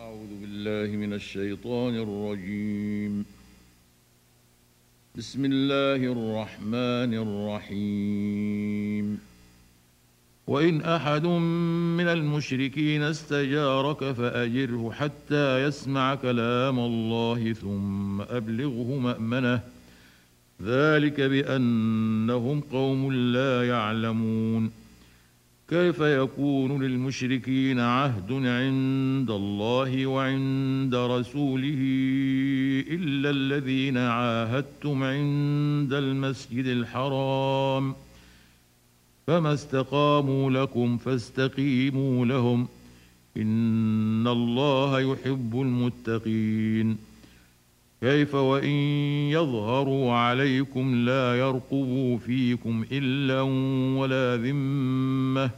أعوذ بالله من الشيطان الرجيم. بسم الله الرحمن الرحيم. وإن أحد من المشركين استجارك فأجره حتى يسمع كلام الله ثم أبلغه مأمنه، ذلك بأنهم قوم لا يعلمون. كيف يكون للمشركين عهد عند الله وعند رسوله إلا الذين عاهدتم عند المسجد الحرام، فما استقاموا لكم فاستقيموا لهم، إن الله يحب المتقين. كيف وإن يظهروا عليكم لا يرقبوا فيكم إلا ولا ذمة،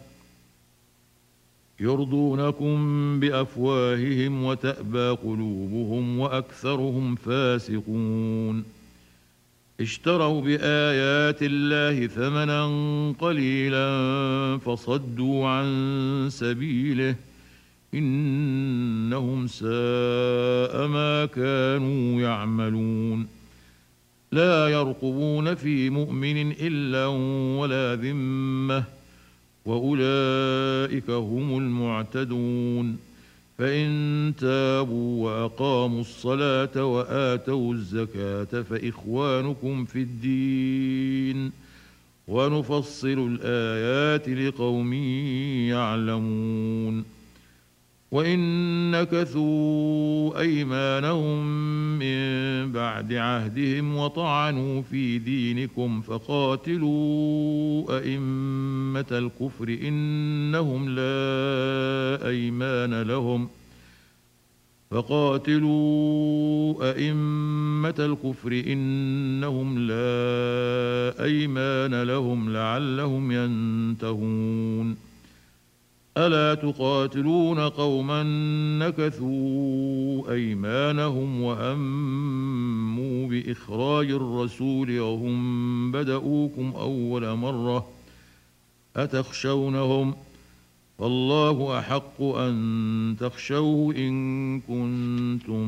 يرضونكم بأفواههم وتأبى قلوبهم وأكثرهم فاسقون. اشتروا بآيات الله ثمنا قليلا فصدوا عن سبيله، إنهم ساء ما كانوا يعملون. لا يرقبون في مؤمن إلا ولا ذمة، وأولئك هم المعتدون. فإن تابوا وأقاموا الصلاة وآتوا الزكاة فإخوانكم في الدين، ونفصل الآيات لقوم يعلمون. وإن نكثوا أيمانهم من بعد عهدهم وطعنوا في دينكم فقاتلوا أئمة الكفر إنهم لا أيمان لهم، لعلهم ينتهون. ألا تقاتلون قوما نكثوا أيمانهم وهموا بإخراج الرسول وهم بدؤوكم أول مرة، أتخشونهم؟ فالله أحق أن تخشوه إن كنتم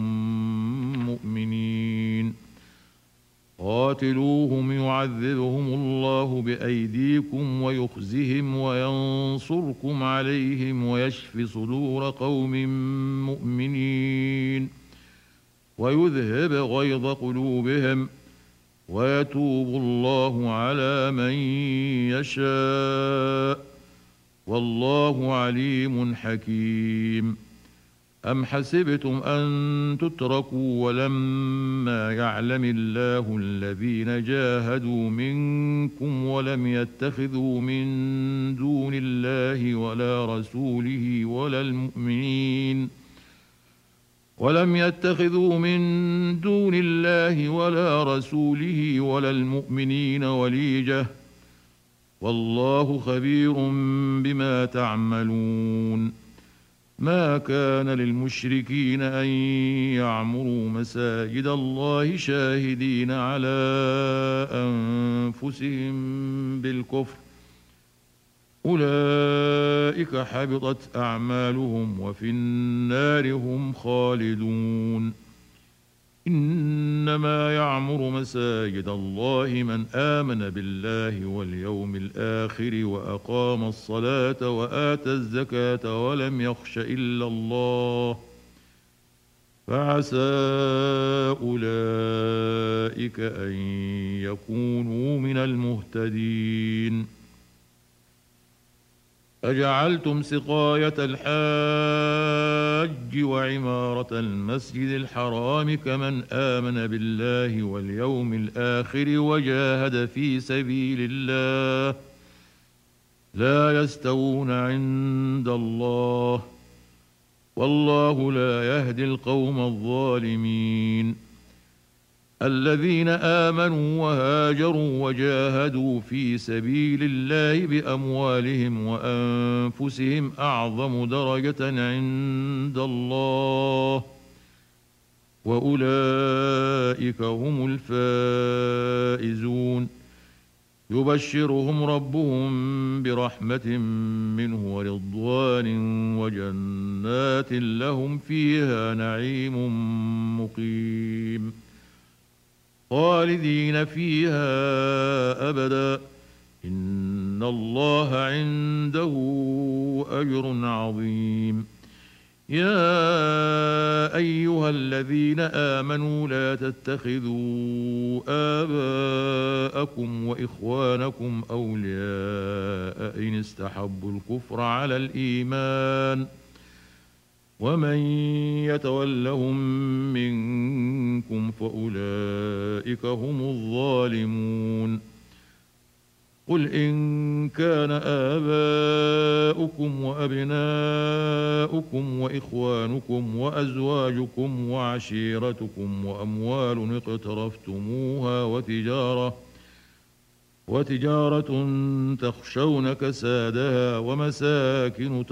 مؤمنين. قاتلوهم يعذبهم الله بأيديكم ويخزهم وينصركم عليهم ويشف صدور قوم مؤمنين، ويذهب غيظ قلوبهم، ويتوب الله على من يشاء، والله عليم حكيم. أم حسبتم أن تتركوا ولما يعلم الله الذين جاهدوا منكم ولم يتخذوا من دون الله ولا رسوله ولا المؤمنين وليجة، والله خبير بما تعملون. ما كان للمشركين أن يعمروا مساجد الله شاهدين على أنفسهم بالكفر، أولئك حبطت أعمالهم وفي النار هم خالدون. إنما يعمر مساجد الله من آمن بالله واليوم الآخر وأقام الصلاة وآتى الزكاة ولم يخش إلا الله، فعسى أولئك أن يكونوا من المهتدين. أجعلتم سقاية الحاج وعمارة المسجد الحرام كمن آمن بالله واليوم الآخر وجاهد في سبيل الله، لا يستوون عند الله، والله لا يهدي القوم الظالمين. الذين آمنوا وهاجروا وجاهدوا في سبيل الله بأموالهم وأنفسهم أعظم درجة عند الله، وأولئك هم الفائزون. يبشرهم ربهم برحمة منه ورضوان وجنات لهم فيها نعيم مقيم خالدين فيها أبدا إن الله عنده أجر عظيم. يا أيها الذين آمنوا لا تتخذوا آباءكم وإخوانكم أولياء إن استحبوا الكفر على الإيمان ومن يتولهم منكم فأولئك هم الظالمون. قل إن كان آباؤكم وأبناؤكم وإخوانكم وأزواجكم وعشيرتكم وأموال اقترفتموها وتجارة تخشون كسادها ومساكن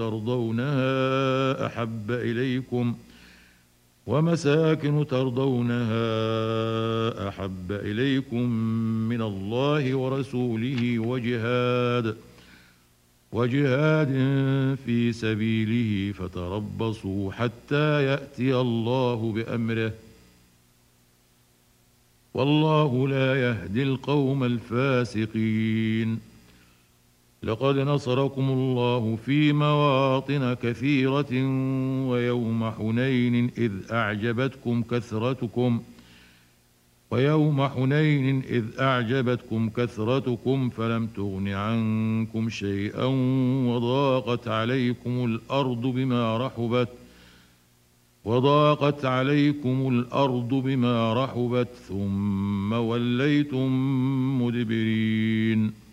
ترضونها أحب إليكم من الله ورسوله وجهاد في سبيله فتربصوا حتى يأتي الله بأمره والله لا يهدي القوم الفاسقين. لقد نصركم الله في مواطن كثيرة ويوم حنين إذ أعجبتكم كثرتكم فلم تغن عنكم شيئا وضاقت عليكم الأرض بما رحبت ثم وليتم مدبرين.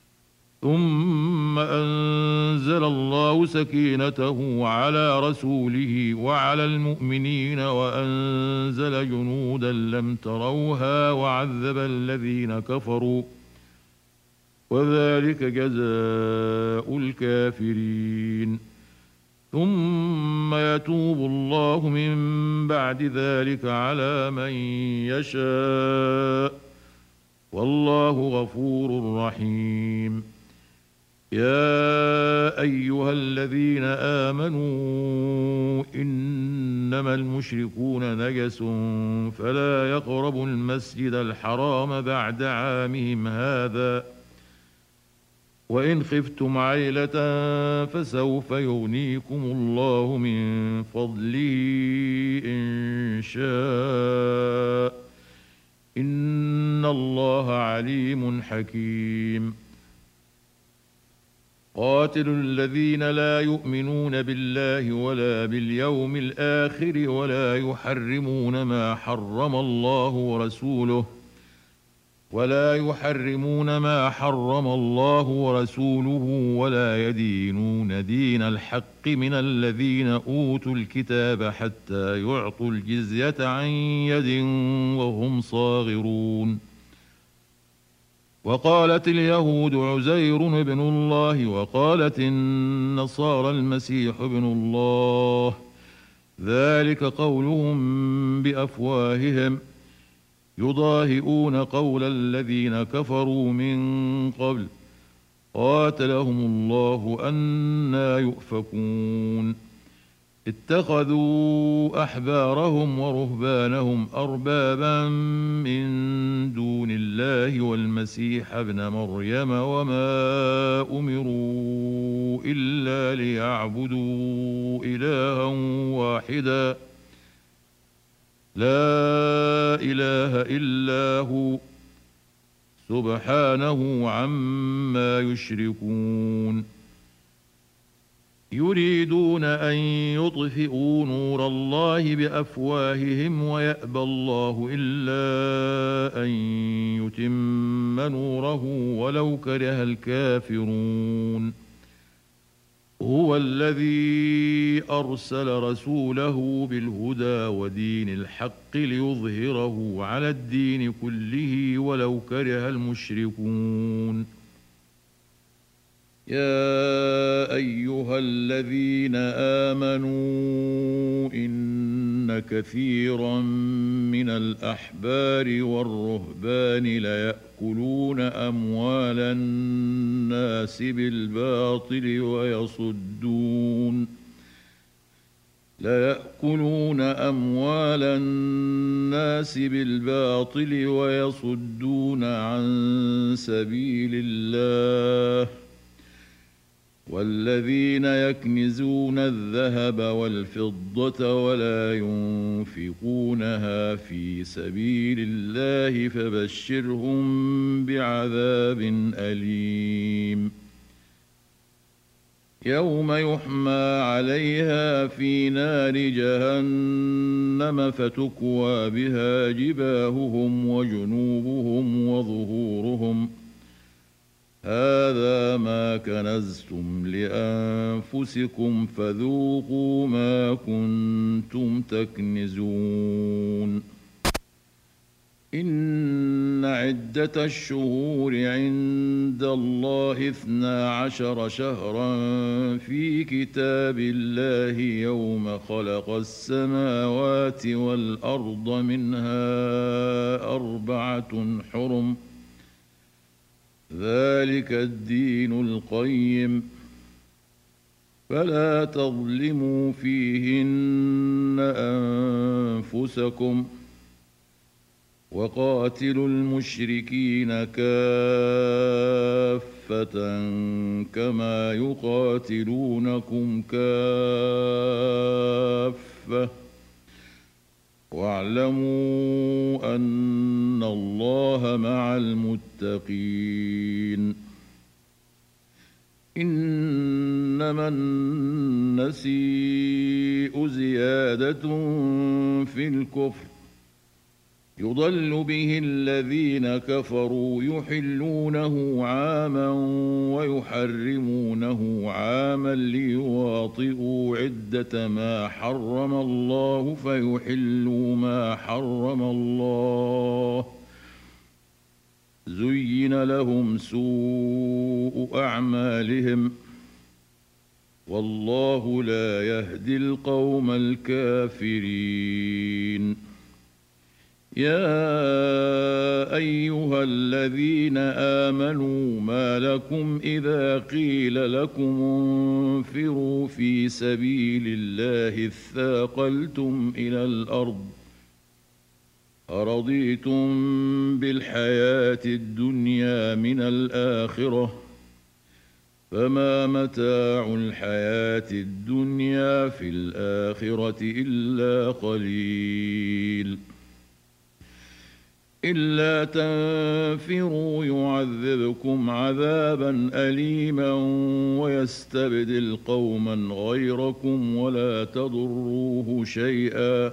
ثم أنزل الله سكينته على رسوله وعلى المؤمنين وأنزل جنودا لم تروها وعذب الذين كفروا وذلك جزاء الكافرين. ثم يتوب الله من بعد ذلك على من يشاء والله غفور رحيم. يا أيها الذين آمنوا إنما المشركون نجس فلا يقربوا المسجد الحرام بعد عامهم هذا وإن خفتم عيلة فسوف يغنيكم الله من فضله إن شاء إن الله عليم حكيم. قاتلوا الذين لا يؤمنون بالله ولا باليوم الآخر ولا يحرمون ما حرم الله ورسوله ولا يدينون دين الحق من الذين أوتوا الكتاب حتى يعطوا الجزية عن يد وهم صاغرون. وقالت اليهود عزير ابن الله وقالت النصارى المسيح ابن الله ذلك قولهم بأفواههم يضاهئون قول الذين كفروا من قبل قاتلهم الله أنى يؤفكون. اتخذوا أحبارهم ورهبانهم أربابا من دون الله والمسيح ابن مريم وما أمروا إلا ليعبدوا إلها واحدا لا إله إلا هو سبحانه عما يشركون. يريدون أن يطفئوا نور الله بأفواههم ويأبى الله إلا أن يتم نوره ولو كره الكافرون. هو الذي أرسل رسوله بالهدى ودين الحق ليظهره على الدين كله ولو كره المشركون. يا أيها الذين آمنوا إن إن كثيرا من الأحبار والرهبان ليأكلون أموال الناس بالباطل ويصدون عن سبيل الله والذين يكنزون الذهب والفضة ولا ينفقونها في سبيل الله فبشرهم بعذاب أليم يوم يحمى عليها في نار جهنم فتكوى بها جباههم وجنوبهم وظهورهم هذا ما كنزتم لأنفسكم فذوقوا ما كنتم تكنزون إن عدة الشهور عند الله 12 شهرا في كتاب الله يوم خلق السماوات والأرض منها 4 حرم ذلك الدين القيم فلا تظلموا فيهن أنفسكم وقاتلوا المشركين كافة كما يقاتلونكم كافة واعلموا أن الله مع المتقين إنما النسيء زيادة في الكفر يضل به الذين كفروا يحلونه عاما ويحرمونه عاما ليواطئوا عدة ما حرم الله فيحلوا ما حرم الله زين لهم سوء أعمالهم والله لا يهدي القوم الكافرين يا أيها الذين آمنوا ما لكم إذا قيل لكم انفروا في سبيل الله اثاقلتم إلى الأرض أرضيتم بالحياة الدنيا من الآخرة فما متاع الحياة الدنيا في الآخرة إلا قليل إلا تنفروا يعذبكم عذابا أليما ويستبدل قوما غيركم ولا تضروه شيئا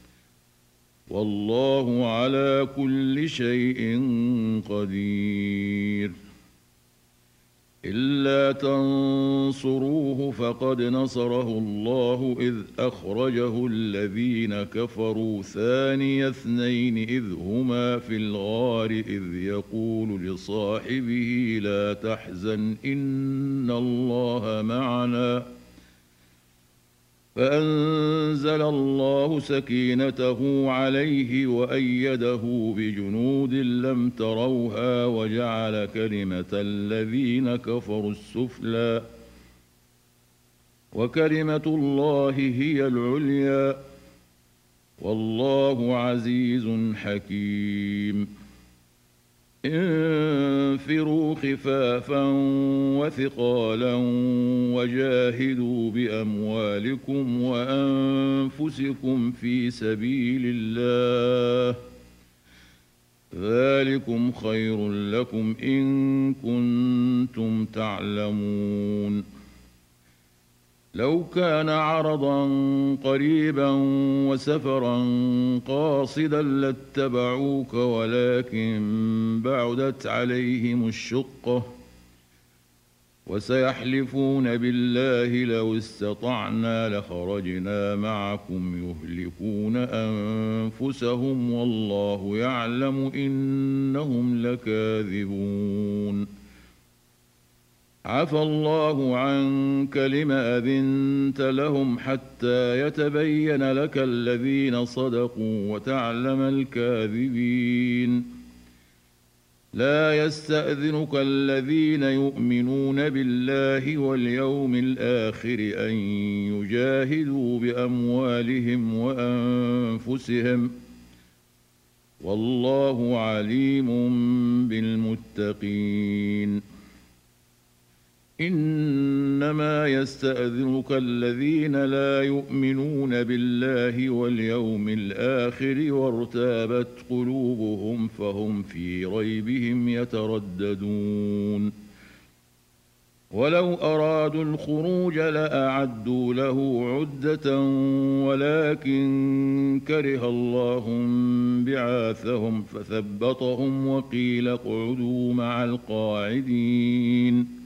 والله على كل شيء قدير إلا تنصروه فقد نصره الله إذ أخرجه الذين كفروا ثاني اثنين إذ هما في الغار إذ يقول لصاحبه لا تحزن إن الله معنا فأنزل الله سكينته عليه وأيده بجنود لم تروها وجعل كلمة الذين كفروا السفلى وكلمة الله هي العليا والله عزيز حكيم انفروا خفافا وثقالا وجاهدوا بأموالكم وأنفسكم في سبيل الله ذلكم خير لكم إن كنتم تعلمون لو كان عرضا قريبا وسفرا قاصدا لاتبعوك ولكن بعدت عليهم الشقة وسيحلفون بالله لو استطعنا لخرجنا معكم يهلكون أنفسهم والله يعلم إنهم لكاذبون عفى الله عنك لم أذنت لهم حتى يتبين لك الذين صدقوا وتعلم الكاذبين لا يستأذنك الذين يؤمنون بالله واليوم الآخر أن يجاهدوا بأموالهم وأنفسهم والله عليم بالمتقين إنما يستأذنك الذين لا يؤمنون بالله واليوم الآخر وارتابت قلوبهم فهم في ريبهم يترددون ولو أرادوا الخروج لأعدوا له عدة ولكن كره الله بعاثهم فثبطهم وقيل اقعدوا مع القاعدين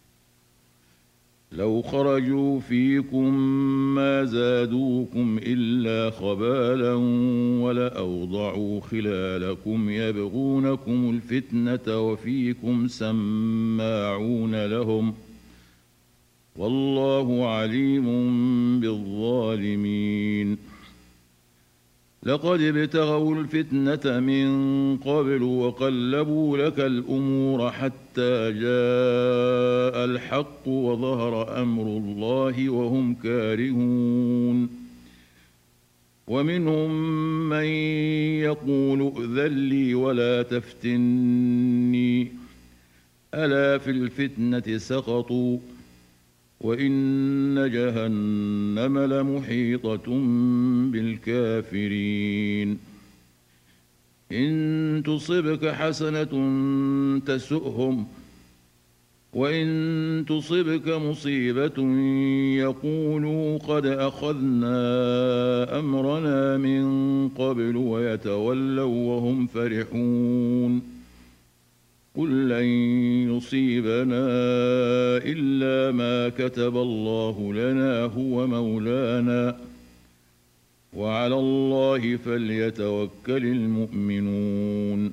لو خرجوا فيكم ما زادوكم إلا خبالا ولأوضعوا خلالكم يبغونكم الفتنة وفيكم سماعون لهم والله عليم بالظالمين لقد ابتغوا الفتنة من قبل وقلبوا لك الأمور حتى جاء الحق وظهر أمر الله وهم كارهون ومنهم من يقول ائذن لي ولا تفتني ألا في الفتنة سقطوا وإن جهنم لمحيطة بالكافرين إن تصبك حسنة تسؤهم وإن تصبك مصيبة يقولوا قد أخذنا أمرنا من قبل ويتولوا وهم فرحون قل لن يصيبنا إلا ما كتب الله لنا هو مولانا وعلى الله فليتوكل المؤمنون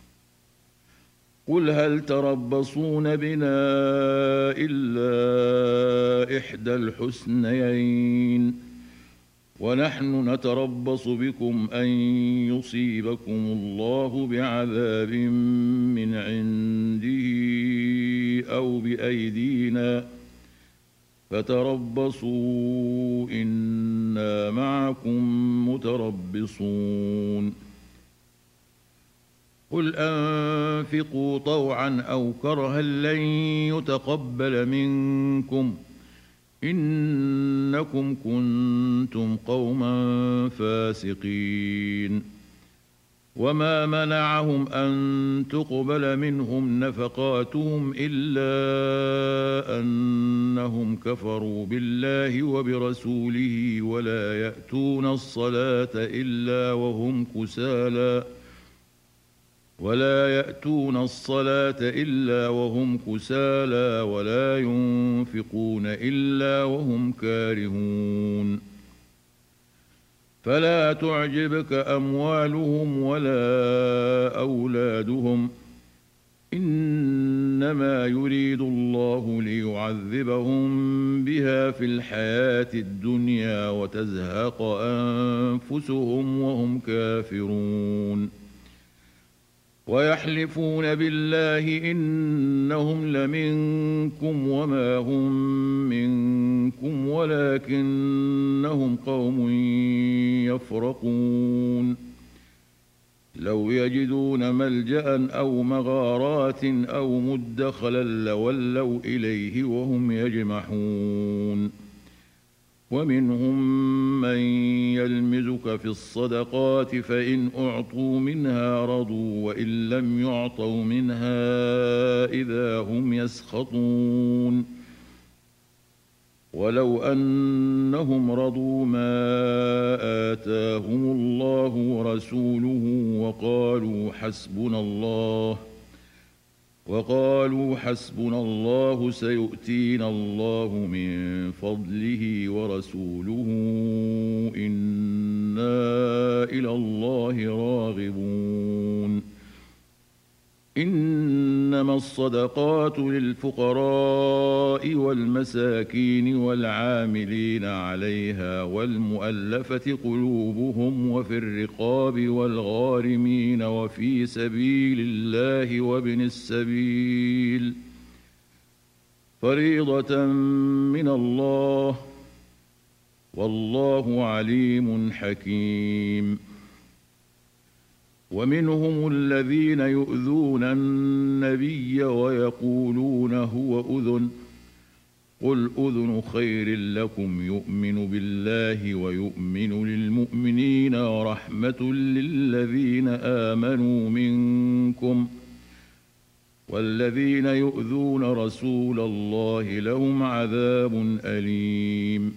قل هل تربصون بنا إلا إحدى الحسنيين ونحن نتربص بكم أن يصيبكم الله بعذاب من عنده أو بأيدينا فتربصوا إنا معكم متربصون قل أنفقوا طوعا أو كرها لن يتقبل منكم إنكم كنتم قوما فاسقين وما منعهم أن تقبل منهم نفقاتهم إلا أنهم كفروا بالله وبرسوله ولا يأتون الصلاة إلا وهم كسالى ولا ينفقون إلا وهم كارهون فلا تعجبك أموالهم ولا أولادهم إنما يريد الله ليعذبهم بها في الحياة الدنيا وتزهق أنفسهم وهم كافرون ويحلفون بالله إنهم لمنكم وما هم منكم ولكنهم قوم يفرقون لو يجدون ملجأ أو مغارات أو مدخلا لولوا إليه وهم يجمحون ومنهم من يلمزك في الصدقات فإن أعطوا منها رضوا وإن لم يعطوا منها إذا هم يسخطون ولو أنهم رضوا ما آتاهم الله ورسوله وقالوا حسبنا الله سيؤتينا الله من فضله ورسوله إنا إلى الله راغبون إنما إنما الصدقات للفقراء والمساكين والعاملين عليها والمؤلفة قلوبهم وفي الرقاب والغارمين وفي سبيل الله وابن السبيل فريضة من الله والله عليم حكيم. ومنهم الذين يؤذون النبي ويقولون هو أذن قل أذن خير لكم يؤمن بالله ويؤمن للمؤمنين ورحمة للذين آمنوا منكم والذين يؤذون رسول الله لهم عذاب أليم.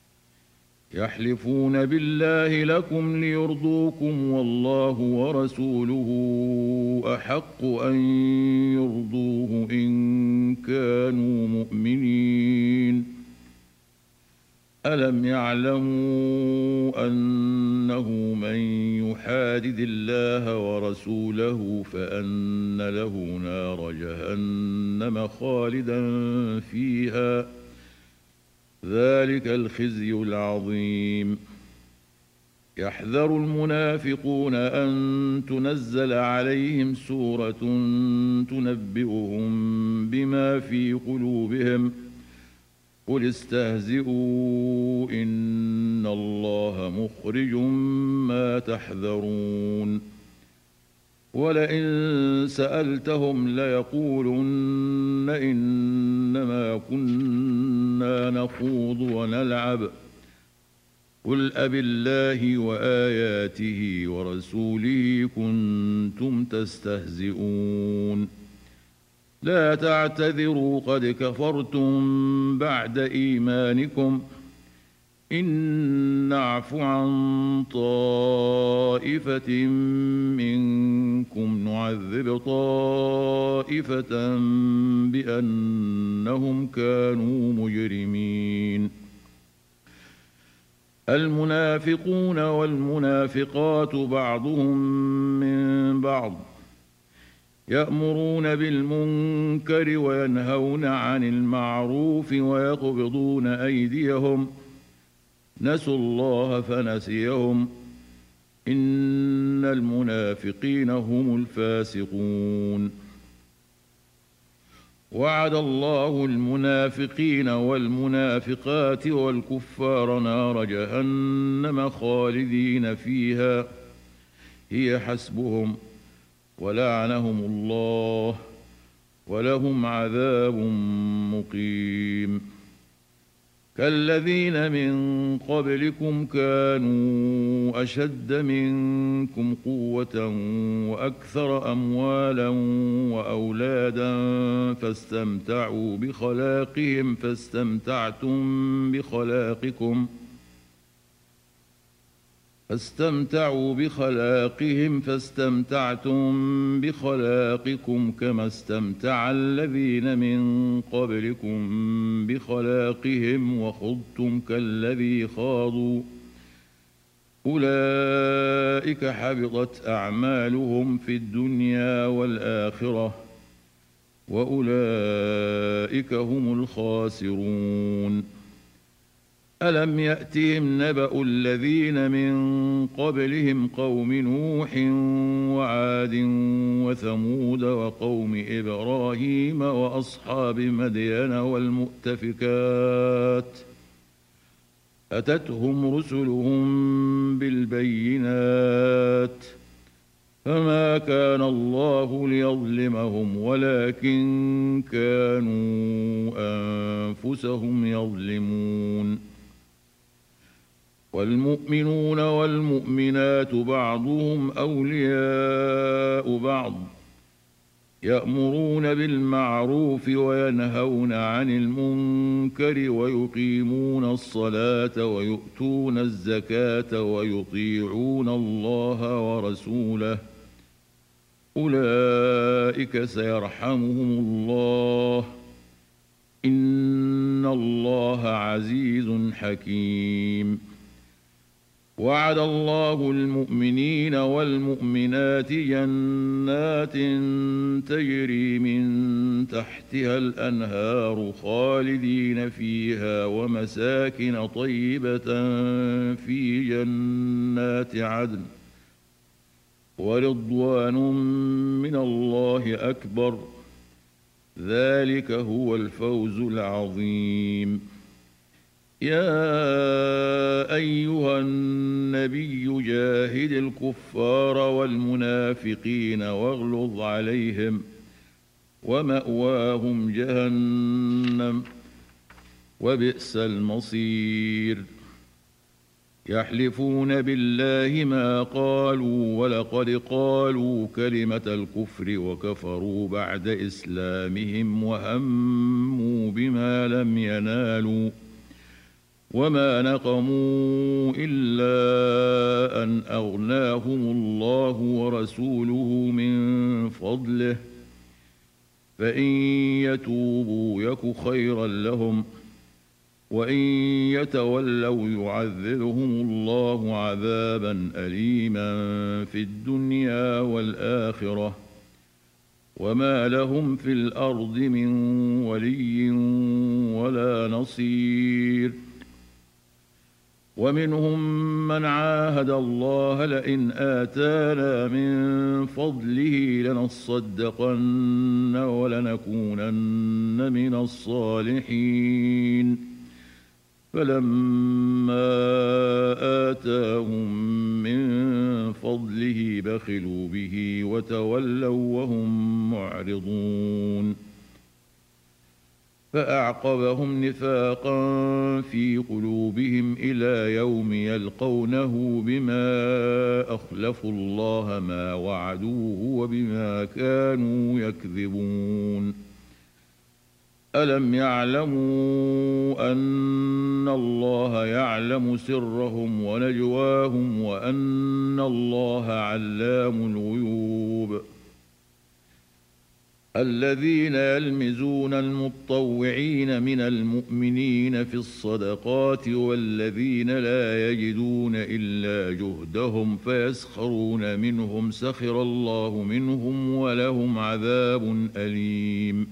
يحلفون بالله لكم ليرضوكم والله ورسوله أحق أن يرضوه إن كانوا مؤمنين. ألم يعلموا أنه من يحادد الله ورسوله فأن له نار جهنم خالدا فيها ذلك الخزي العظيم. يحذر المنافقون أن تنزل عليهم سورة تنبئهم بما في قلوبهم قل استهزئوا إن الله مخرج ما تحذرون. ولئن سألتهم ليقولن إنما كنا نخوض ونلعب قل أبالله وآياته ورسوله كنتم تستهزئون. لا تعتذروا قد كفرتم بعد إيمانكم إن نعف عن طائفة منكم نعذب طائفة بأنهم كانوا مجرمين. المنافقون والمنافقات بعضهم من بعض يأمرون بالمنكر وينهون عن المعروف ويقبضون أيديهم نسوا الله فنسيهم إن المنافقين هم الفاسقون. وعد الله المنافقين والمنافقات والكفار نار جهنم خالدين فيها هي حسبهم ولعنهم الله ولهم عذاب مقيم. كالذين من قبلكم كانوا أشد منكم قوة وأكثر أموالا وأولادا فاستمتعوا بخلاقهم فاستمتعتم بخلاقكم كما استمتع الذين من قبلكم بخلاقهم وخضتم كالذي خاضوا أولئك حبطت أعمالهم في الدنيا والآخرة وأولئك هم الخاسرون. ألم يأتهم نبأ الذين من قبلهم قوم نوح وعاد وثمود وقوم إبراهيم وأصحاب مدين والمؤتفكات أتتهم رسلهم بالبينات فما كان الله ليظلمهم ولكن كانوا أنفسهم يظلمون. والمؤمنون والمؤمنات بعضهم أولياء بعض يأمرون بالمعروف وينهون عن المنكر ويقيمون الصلاة ويؤتون الزكاة ويطيعون الله ورسوله أولئك سيرحمهم الله إن الله عزيز حكيم. وعد الله المؤمنين والمؤمنات جنات تجري من تحتها الأنهار خالدين فيها ومساكن طيبة في جنات عدن ورضوان من الله أكبر ذلك هو الفوز العظيم. يا أيها النبي جاهد الكفار والمنافقين واغلظ عليهم ومأواهم جهنم وبئس المصير. يحلفون بالله ما قالوا ولقد قالوا كلمة الكفر وكفروا بعد إسلامهم وهموا بما لم ينالوا وما نقموا إلا أن أغناهم الله ورسوله من فضله فإن يتوبوا يك خيرا لهم وإن يتولوا يعذبهم الله عذابا أليما في الدنيا والآخرة وما لهم في الأرض من ولي ولا نصير. ومنهم من عاهد الله لئن آتانا من فضله لنصدقن ولنكونن من الصالحين فلما آتاهم من فضله بخلوا به وتولوا وهم معرضون فأعقبهم نفاقا في قلوبهم إلى يوم يلقونه بما أخلفوا الله ما وعدوه وبما كانوا يكذبون. ألم يعلموا أن الله يعلم سرهم ونجواهم وأن الله علام الغيوب. الذين يلمزون المطوعين من المؤمنين في الصدقات والذين لا يجدون إلا جهدهم فيسخرون منهم سخر الله منهم ولهم عذاب أليم.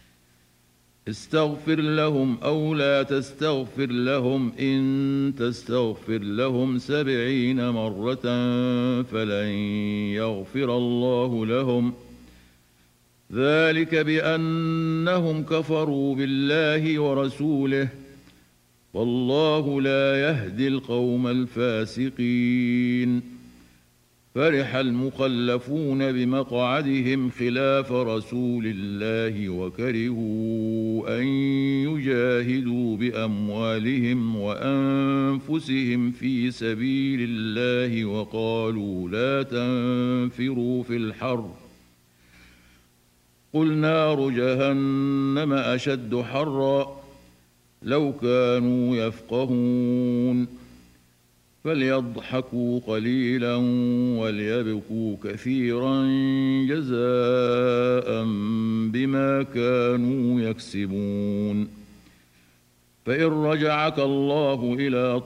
استغفر لهم أو لا تستغفر لهم إن تستغفر لهم 70 مرة فلن يغفر الله لهم ذلك بأنهم كفروا بالله ورسوله والله لا يهدي القوم الفاسقين. فرح المخلفون بمقعدهم خلاف رسول الله وكرهوا أن يجاهدوا بأموالهم وأنفسهم في سبيل الله وقالوا لا تنفروا في الحر قل نار جهنم أشد حرا لو كانوا يفقهون فليضحكوا قليلا وليبكوا كثيرا جزاء بما كانوا يكسبون. فإن رجعك الله إلى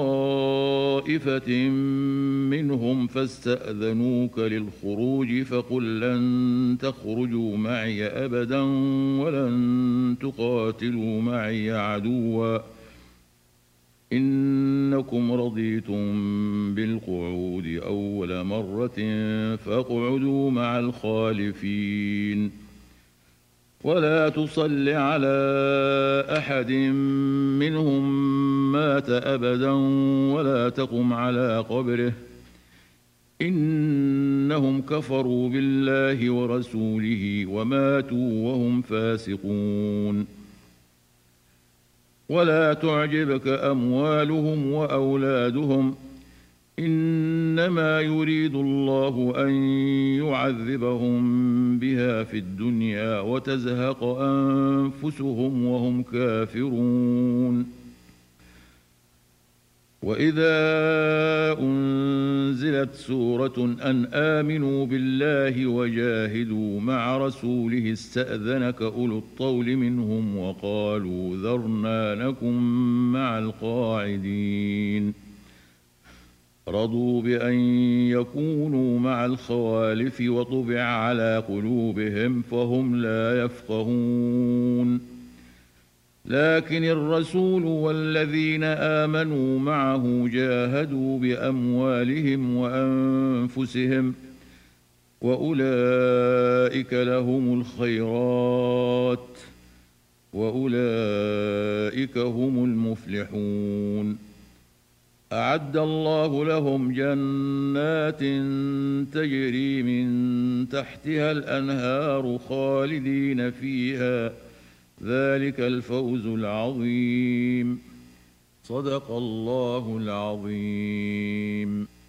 طائفة منهم فاستأذنوك للخروج فقل لن تخرجوا معي أبدا ولن تقاتلوا معي عدوا إنكم رضيتم بالقعود أول مرة فاقعدوا مع الخالفين ولا تصل على أحد منهم مات أبدا ولا تقم على قبره إنهم كفروا بالله ورسوله وماتوا وهم فاسقون. ولا تعجبك أموالهم وأولادهم إنما يريد الله أن يعذبهم بها في الدنيا وتزهق أنفسهم وهم كافرون. وإذا أنزلت سورة أن آمنوا بالله وجاهدوا مع رسوله استأذنك أولو الطول منهم وقالوا ذرنا نكن مع القاعدين رضوا بأن يكونوا مع الخوالف وطبع على قلوبهم فهم لا يفقهون لكن الرسول والذين آمنوا معه جاهدوا بأموالهم وأنفسهم وأولئك لهم الخيرات وأولئك هم المفلحون أعد الله لهم جنات تجري من تحتها الأنهار خالدين فيها ذلك الفوز العظيم صدق الله العظيم